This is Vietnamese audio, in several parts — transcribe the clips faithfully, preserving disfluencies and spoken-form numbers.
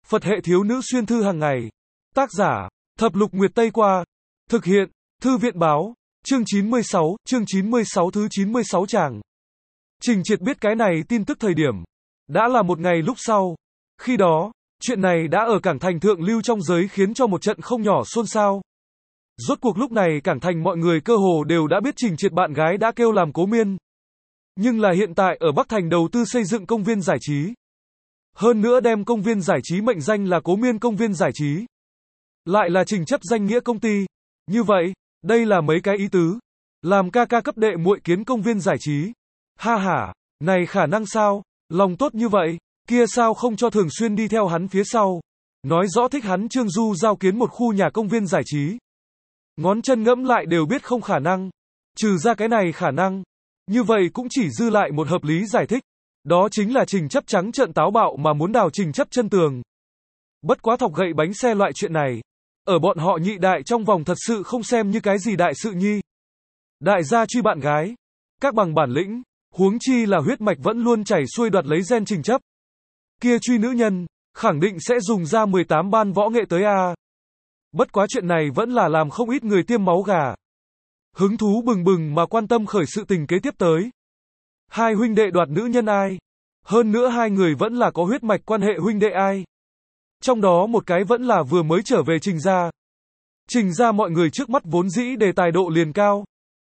Phật hệ thiếu nữ xuyên thư hàng ngày. Tác giả, Thập Lục Nguyệt Tây Qua. Thực hiện, Thư viện báo. Chương chín mươi sáu, chương chín mươi sáu thứ chín mươi sáu tràng. Trình Triệt biết cái này tin tức thời điểm. Đã là một ngày lúc sau. Khi đó, chuyện này đã ở Cảng Thành thượng lưu trong giới khiến cho một trận không nhỏ xôn xao. Rốt cuộc lúc này Cảng Thành mọi người cơ hồ đều đã biết Trình Triệt bạn gái đã kêu làm Cố Miên. Nhưng là hiện tại ở Bắc Thành đầu tư xây dựng công viên giải trí. Hơn nữa đem công viên giải trí mệnh danh là Cố Miên công viên giải trí. Lại là Trình chấp danh nghĩa công ty. Như vậy, đây là mấy cái ý tứ. Làm ca ca cấp đệ muội kiến công viên giải trí. Ha ha, này khả năng sao? Lòng tốt như vậy, kia sao không cho thường xuyên đi theo hắn phía sau. Nói rõ thích hắn Trương Du giao kiến một khu nhà công viên giải trí. Ngón chân ngẫm lại đều biết không khả năng. Trừ ra cái này khả năng. Như vậy cũng chỉ dư lại một hợp lý giải thích. Đó chính là Trình chấp trắng trợn táo bạo mà muốn đào Trình chấp chân tường. Bất quá thọc gậy bánh xe loại chuyện này. Ở bọn họ nhị đại trong vòng thật sự không xem như cái gì đại sự nhi. Đại gia truy bạn gái. Các bằng bản lĩnh. Huống chi là huyết mạch vẫn luôn chảy xuôi đoạt lấy gen Trình chấp. Kia truy nữ nhân. Khẳng định sẽ dùng ra mười tám ban võ nghệ tới a. Bất quá chuyện này vẫn là làm không ít người tiêm máu gà. Hứng thú bừng bừng mà quan tâm khởi sự tình kế tiếp tới. Hai huynh đệ đoạt nữ nhân ai? Hơn nữa hai người vẫn là có huyết mạch quan hệ huynh đệ ai? Trong đó một cái vẫn là vừa mới trở về Trình gia. Trình gia mọi người trước mắt vốn dĩ đề tài độ liền cao.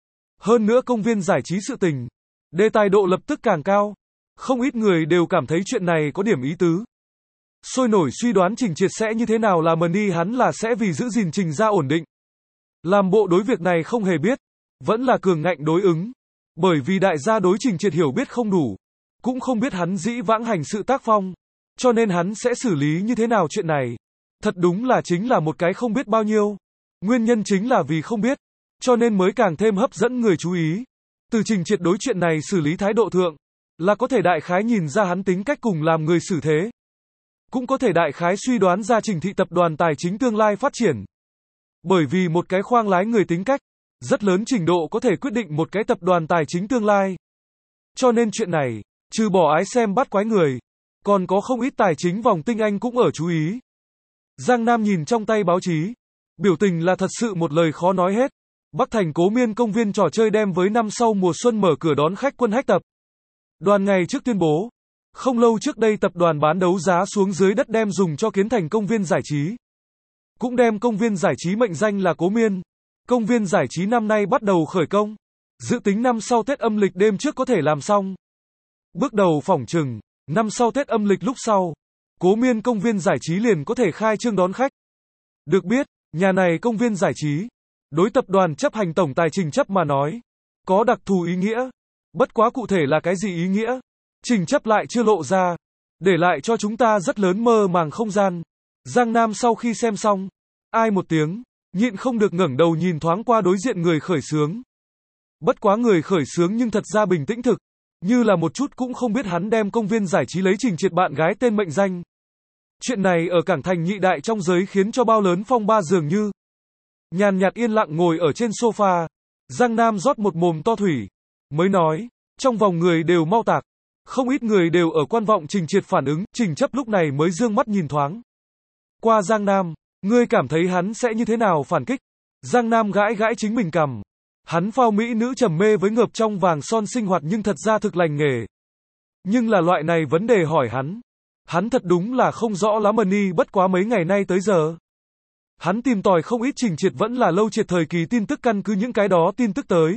Hơn nữa công viên giải trí sự tình. Đề tài độ lập tức càng cao. Không ít người đều cảm thấy chuyện này có điểm ý tứ. Sôi nổi suy đoán Trình Triệt sẽ như thế nào là mần đi hắn là sẽ vì giữ gìn Trình gia ổn định. Làm bộ đối việc này không hề biết. Vẫn là cường ngạnh đối ứng. Bởi vì đại gia đối Trình Triệt hiểu biết không đủ. Cũng không biết hắn dĩ vãng hành sự tác phong. Cho nên hắn sẽ xử lý như thế nào chuyện này. Thật đúng là chính là một cái không biết bao nhiêu. Nguyên nhân chính là vì không biết. Cho nên mới càng thêm hấp dẫn người chú ý. Từ Trình Triệt đối chuyện này xử lý thái độ thượng. Là có thể đại khái nhìn ra hắn tính cách cùng làm người xử thế. Cũng có thể đại khái suy đoán ra Trình thị tập đoàn tài chính tương lai phát triển. Bởi vì một cái khoang lái người tính cách. Rất lớn trình độ có thể quyết định một cái tập đoàn tài chính tương lai. Cho nên chuyện này, trừ bỏ ái xem bắt quái người, còn có không ít tài chính vòng tinh anh cũng ở chú ý. Giang Nam nhìn trong tay báo chí, biểu tình là thật sự một lời khó nói hết. Bắc Thành Cố Miên công viên trò chơi đem với năm sau mùa xuân mở cửa đón khách quân hách tập. Đoàn ngày trước tuyên bố, không lâu trước đây tập đoàn bán đấu giá xuống dưới đất đem dùng cho kiến thành công viên giải trí. Cũng đem công viên giải trí mệnh danh là Cố Miên. Công viên giải trí năm nay bắt đầu khởi công. Dự tính năm sau Tết âm lịch đêm trước có thể làm xong. Bước đầu phỏng chừng, năm sau Tết âm lịch lúc sau, Cố Miên công viên giải trí liền có thể khai trương đón khách. Được biết, nhà này công viên giải trí, đối tập đoàn chấp hành tổng tài Trình chấp mà nói, có đặc thù ý nghĩa. Bất quá cụ thể là cái gì ý nghĩa? Trình chấp lại chưa lộ ra, để lại cho chúng ta rất lớn mơ màng không gian. Giang Nam sau khi xem xong, ai một tiếng, nhịn không được ngẩng đầu nhìn thoáng qua đối diện người khởi xướng. Bất quá người khởi xướng nhưng thật ra bình tĩnh thực, như là một chút cũng không biết hắn đem công viên giải trí lấy Trình Triệt bạn gái tên mệnh danh. Chuyện này ở Cảng Thành nhị đại trong giới khiến cho bao lớn phong ba dường như. Nhàn nhạt yên lặng ngồi ở trên sofa, Giang Nam rót một mồm to thủy, mới nói, trong vòng người đều mau tạc, không ít người đều ở quan vọng Trình Triệt phản ứng, Trình chấp lúc này mới dương mắt nhìn thoáng qua Giang Nam. Ngươi cảm thấy hắn sẽ như thế nào phản kích? Giang Nam gãi gãi chính mình cằm. Hắn phao mỹ nữ trầm mê với ngợp trong vàng son sinh hoạt nhưng thật ra thực lành nghề. Nhưng là loại này vấn đề hỏi hắn. Hắn thật đúng là không rõ lắm mần bất quá mấy ngày nay tới giờ. Hắn tìm tòi không ít Trình Triệt vẫn là lâu triệt thời kỳ tin tức căn cứ những cái đó tin tức tới.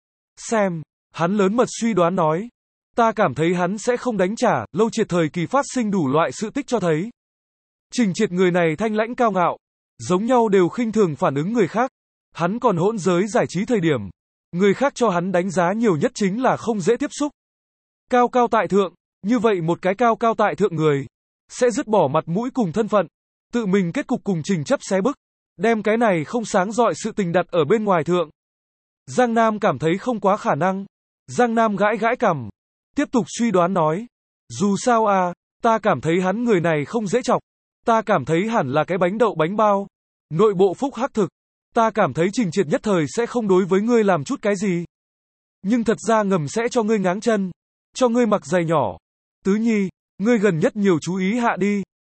Xem, hắn lớn mật suy đoán nói. Ta cảm thấy hắn sẽ không đánh trả, lâu triệt thời kỳ phát sinh đủ loại sự tích cho thấy. Trình Triệt người này thanh lãnh cao ngạo, giống nhau đều khinh thường phản ứng người khác. Hắn còn hỗn giới giải trí thời điểm, người khác cho hắn đánh giá nhiều nhất chính là không dễ tiếp xúc. Cao cao tại thượng, như vậy một cái cao cao tại thượng người, sẽ dứt bỏ mặt mũi cùng thân phận, tự mình kết cục cùng Trình chấp xé bức, đem cái này không sáng rọi sự tình đặt ở bên ngoài thượng. Giang Nam cảm thấy không quá khả năng. Giang Nam gãi gãi cằm, tiếp tục suy đoán nói, dù sao à, ta cảm thấy hắn người này không dễ chọc. Ta cảm thấy hẳn là cái bánh đậu bánh bao. Nội bộ phúc hắc thực. Ta cảm thấy Trình Triệt nhất thời sẽ không đối với ngươi làm chút cái gì. Nhưng thật ra ngầm sẽ cho ngươi ngáng chân. Cho ngươi mặc giày nhỏ. Tứ Nhi, ngươi gần nhất nhiều chú ý hạ đi.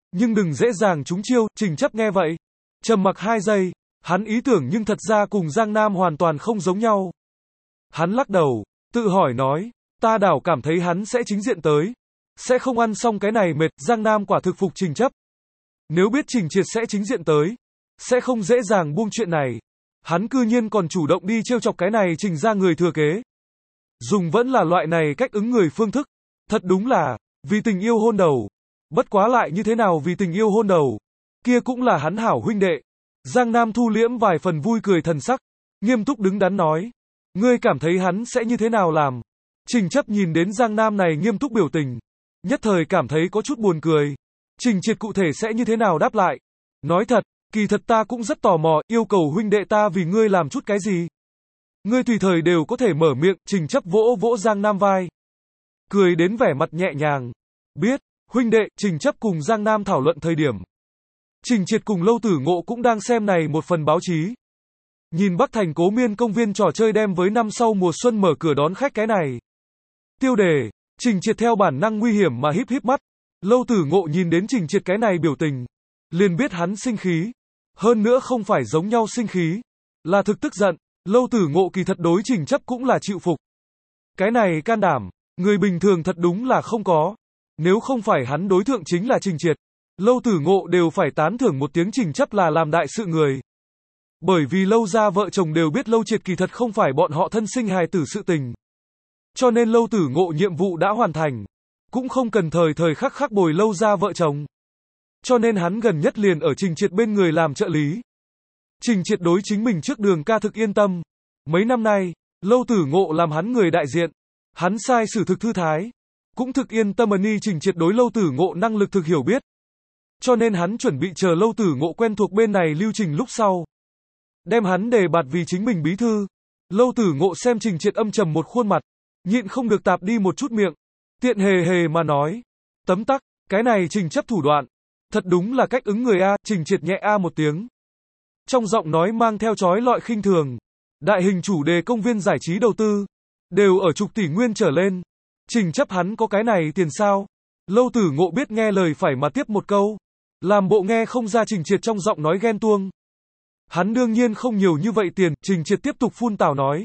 Nhưng đừng dễ dàng trúng chiêu, Trình Chấp nghe vậy. Trầm mặc hai giây, hắn ý tưởng nhưng thật ra cùng Giang Nam hoàn toàn không giống nhau. Hắn lắc đầu, tự hỏi nói, ta đảo cảm thấy hắn sẽ chính diện tới. Sẽ không ăn xong cái này mệt, Giang Nam quả thực phục Trình Chấp. Nếu biết Trình Triệt sẽ chính diện tới, sẽ không dễ dàng buông chuyện này. Hắn cư nhiên còn chủ động đi trêu chọc cái này Trình ra người thừa kế. Dùng vẫn là loại này cách ứng người phương thức. Thật đúng là, vì tình yêu hôn đầu. Bất quá lại như thế nào vì tình yêu hôn đầu. Kia cũng là hắn hảo huynh đệ. Giang Nam thu liễm vài phần vui cười thần sắc. Nghiêm túc đứng đắn nói. Ngươi cảm thấy hắn sẽ như thế nào làm? Trình Chấp nhìn đến Giang Nam này nghiêm túc biểu tình. Nhất thời cảm thấy có chút buồn cười. Trình Triệt cụ thể sẽ như thế nào đáp lại? Nói thật, kỳ thật ta cũng rất tò mò, yêu cầu huynh đệ ta vì ngươi làm chút cái gì? Ngươi tùy thời đều có thể mở miệng, Trình Chấp vỗ vỗ Giang Nam vai. Cười đến vẻ mặt nhẹ nhàng. Biết, huynh đệ, Trình Chấp cùng Giang Nam thảo luận thời điểm. Trình Triệt cùng Lâu Tử Ngộ cũng đang xem này một phần báo chí. Nhìn Bắc Thành Cố Miên công viên trò chơi đem với năm sau mùa xuân mở cửa đón khách cái này. Tiêu đề, Trình Triệt theo bản năng nguy hiểm mà híp híp mắt. Lâu Tử Ngộ nhìn đến Trình Triệt cái này biểu tình, liền biết hắn sinh khí. Hơn nữa không phải giống nhau sinh khí, là thực tức giận. Lâu Tử Ngộ kỳ thật đối Trình Chấp cũng là chịu phục. Cái này can đảm, người bình thường thật đúng là không có. Nếu không phải hắn đối tượng chính là Trình Triệt, Lâu Tử Ngộ đều phải tán thưởng một tiếng Trình Chấp là làm đại sự người. Bởi vì Lâu gia vợ chồng đều biết Lâu Triệt kỳ thật không phải bọn họ thân sinh hài tử sự tình. Cho nên Lâu Tử Ngộ nhiệm vụ đã hoàn thành, cũng không cần thời thời khắc khắc bồi Lâu gia vợ chồng. Cho nên hắn gần nhất liền ở Trình Triệt bên người làm trợ lý. Trình Triệt đối chính mình trước đường ca thực yên tâm. Mấy năm nay, Lâu Tử Ngộ làm hắn người đại diện. Hắn sai xử thực thư thái. Cũng thực yên tâm ân y Trình Triệt đối Lâu Tử Ngộ năng lực thực hiểu biết. Cho nên hắn chuẩn bị chờ Lâu Tử Ngộ quen thuộc bên này lưu trình lúc sau. Đem hắn đề bạt vì chính mình bí thư. Lâu Tử Ngộ xem Trình Triệt âm trầm một khuôn mặt. Nhịn không được tạp đi một chút miệng. Tiện hề hề mà nói. Tấm tắc, cái này Trình Chấp thủ đoạn. Thật đúng là cách ứng người A, Trình Triệt nhẹ A một tiếng. Trong giọng nói mang theo chói lọi khinh thường. Đại hình chủ đề công viên giải trí đầu tư. Đều ở chục tỷ nguyên trở lên. Trình Chấp hắn có cái này tiền sao? Lâu Tử Ngộ biết nghe lời phải mà tiếp một câu. Làm bộ nghe không ra Trình Triệt trong giọng nói ghen tuông. Hắn đương nhiên không nhiều như vậy tiền, Trình Triệt tiếp tục phun tào nói.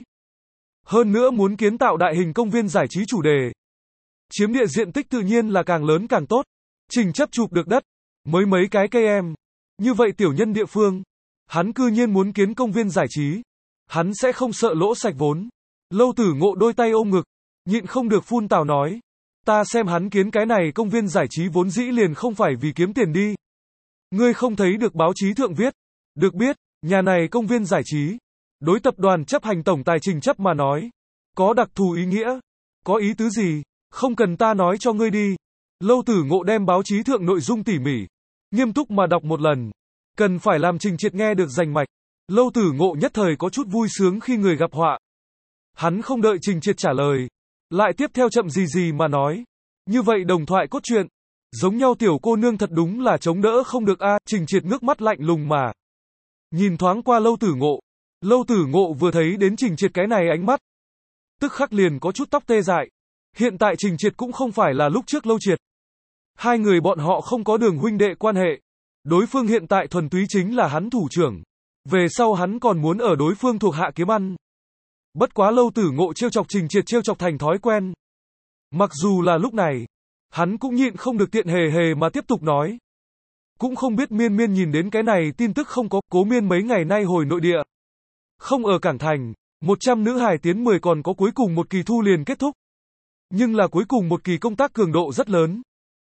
Hơn nữa muốn kiến tạo đại hình công viên giải trí chủ đề. Chiếm địa diện tích tự nhiên là càng lớn càng tốt. Trình Chấp chụp được đất. Mới mấy cái cây em. Như vậy tiểu nhân địa phương. Hắn cư nhiên muốn kiến công viên giải trí. Hắn sẽ không sợ lỗ sạch vốn. Lâu Tử Ngộ đôi tay ôm ngực. Nhịn không được phun tào nói. Ta xem hắn kiến cái này công viên giải trí vốn dĩ liền không phải vì kiếm tiền đi. Ngươi không thấy được báo chí thượng viết. Được biết, nhà này công viên giải trí. Đối tập đoàn chấp hành tổng tài Trình Chấp mà nói. Có đặc thù ý nghĩa. Có ý tứ gì? Không cần ta nói cho ngươi đi. Lâu Tử Ngộ đem báo chí thượng nội dung tỉ mỉ. Nghiêm túc mà đọc một lần. Cần phải làm Trình Triệt nghe được rành mạch. Lâu Tử Ngộ nhất thời có chút vui sướng khi người gặp họa. Hắn không đợi Trình Triệt trả lời. Lại tiếp theo chậm gì gì mà nói. Như vậy đồng thoại cốt truyện. Giống nhau tiểu cô nương thật đúng là chống đỡ không được a. Trình Triệt ngước mắt lạnh lùng mà. Nhìn thoáng qua Lâu Tử Ngộ. Lâu Tử Ngộ vừa thấy đến Trình Triệt cái này ánh mắt. Tức khắc liền có chút tóc tê dại. Hiện tại Trình Triệt cũng không phải là lúc trước Lâu Triệt. Hai người bọn họ không có đường huynh đệ quan hệ. Đối phương hiện tại thuần túy chính là hắn thủ trưởng. Về sau hắn còn muốn ở đối phương thuộc hạ kiếm ăn. Bất quá Lâu Tử Ngộ trêu chọc Trình Triệt trêu chọc thành thói quen. Mặc dù là lúc này, hắn cũng nhịn không được tiện hề hề mà tiếp tục nói. Cũng không biết Miên Miên nhìn đến cái này tin tức không có, Cố Miên mấy ngày nay hồi nội địa. Không ở Cảng Thành, một trăm nữ hài tiến mười còn có cuối cùng một kỳ thu liền kết thúc. Nhưng là cuối cùng một kỳ công tác cường độ rất lớn.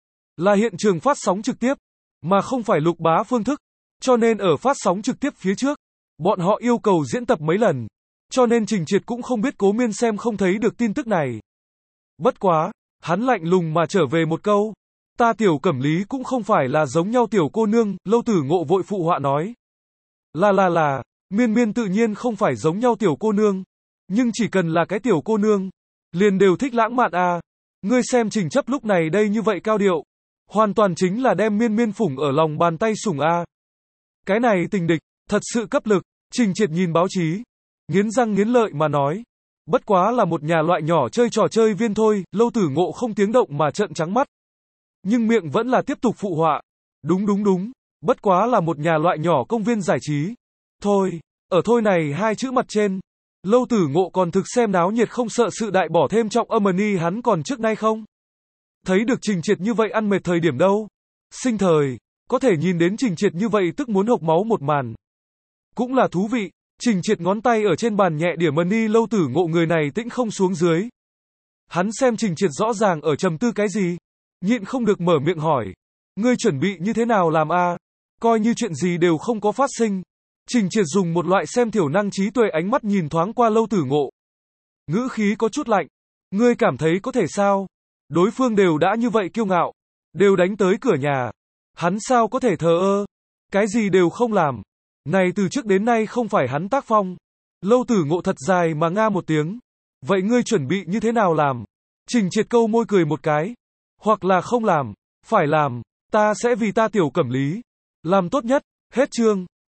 Là hiện trường phát sóng trực tiếp, mà không phải lục bá phương thức. Cho nên ở phát sóng trực tiếp phía trước, bọn họ yêu cầu diễn tập mấy lần. Cho nên Trình Triệt cũng không biết Cố Miên xem không thấy được tin tức này. Bất quá, hắn lạnh lùng mà trở về một câu. Ta Tiểu Cẩm Lý cũng không phải là giống nhau tiểu cô nương, Lâu Tử Ngộ vội phụ họa nói. Là là là, Miên Miên tự nhiên không phải giống nhau tiểu cô nương. Nhưng chỉ cần là cái tiểu cô nương, liền đều thích lãng mạn à. Ngươi xem Trình Chấp lúc này đây như vậy cao điệu. Hoàn toàn chính là đem Miên Miên phủng ở lòng bàn tay sủng a. Cái này tình địch, thật sự cấp lực. Trình Triệt nhìn báo chí, nghiến răng nghiến lợi mà nói. Bất quá là một nhà loại nhỏ chơi trò chơi viên thôi. Lâu Tử Ngộ không tiếng động mà trợn trắng mắt. Nhưng miệng vẫn là tiếp tục phụ họa. Đúng đúng đúng, bất quá là một nhà loại nhỏ công viên giải trí. Thôi, ở thôi này hai chữ mặt trên. Lâu Tử Ngộ còn thực xem náo nhiệt không sợ sự đại bỏ thêm trọng âm ni hắn còn trước nay không? Thấy được Trình Triệt như vậy ăn mệt thời điểm đâu? Sinh thời, có thể nhìn đến Trình Triệt như vậy tức muốn hộc máu một màn. Cũng là thú vị, Trình Triệt ngón tay ở trên bàn nhẹ điểm ni Lâu Tử Ngộ người này tĩnh không xuống dưới. Hắn xem Trình Triệt rõ ràng ở trầm tư cái gì, nhịn không được mở miệng hỏi. Ngươi chuẩn bị như thế nào làm a? Coi như chuyện gì đều không có phát sinh. Trình Triệt dùng một loại xem thiểu năng trí tuệ ánh mắt nhìn thoáng qua Lâu Tử Ngộ. Ngữ khí có chút lạnh. Ngươi cảm thấy có thể sao? Đối phương đều đã như vậy kiêu ngạo, đều đánh tới cửa nhà. Hắn sao có thể thờ ơ? Cái gì đều không làm. Này từ trước đến nay không phải hắn tác phong. Lâu Tử Ngộ thật dài mà nga một tiếng. Vậy ngươi chuẩn bị như thế nào làm? Trình Triệt câu môi cười một cái. Hoặc là không làm, phải làm, ta sẽ vì ta Tiểu Cẩm Lý làm tốt nhất, hết chương.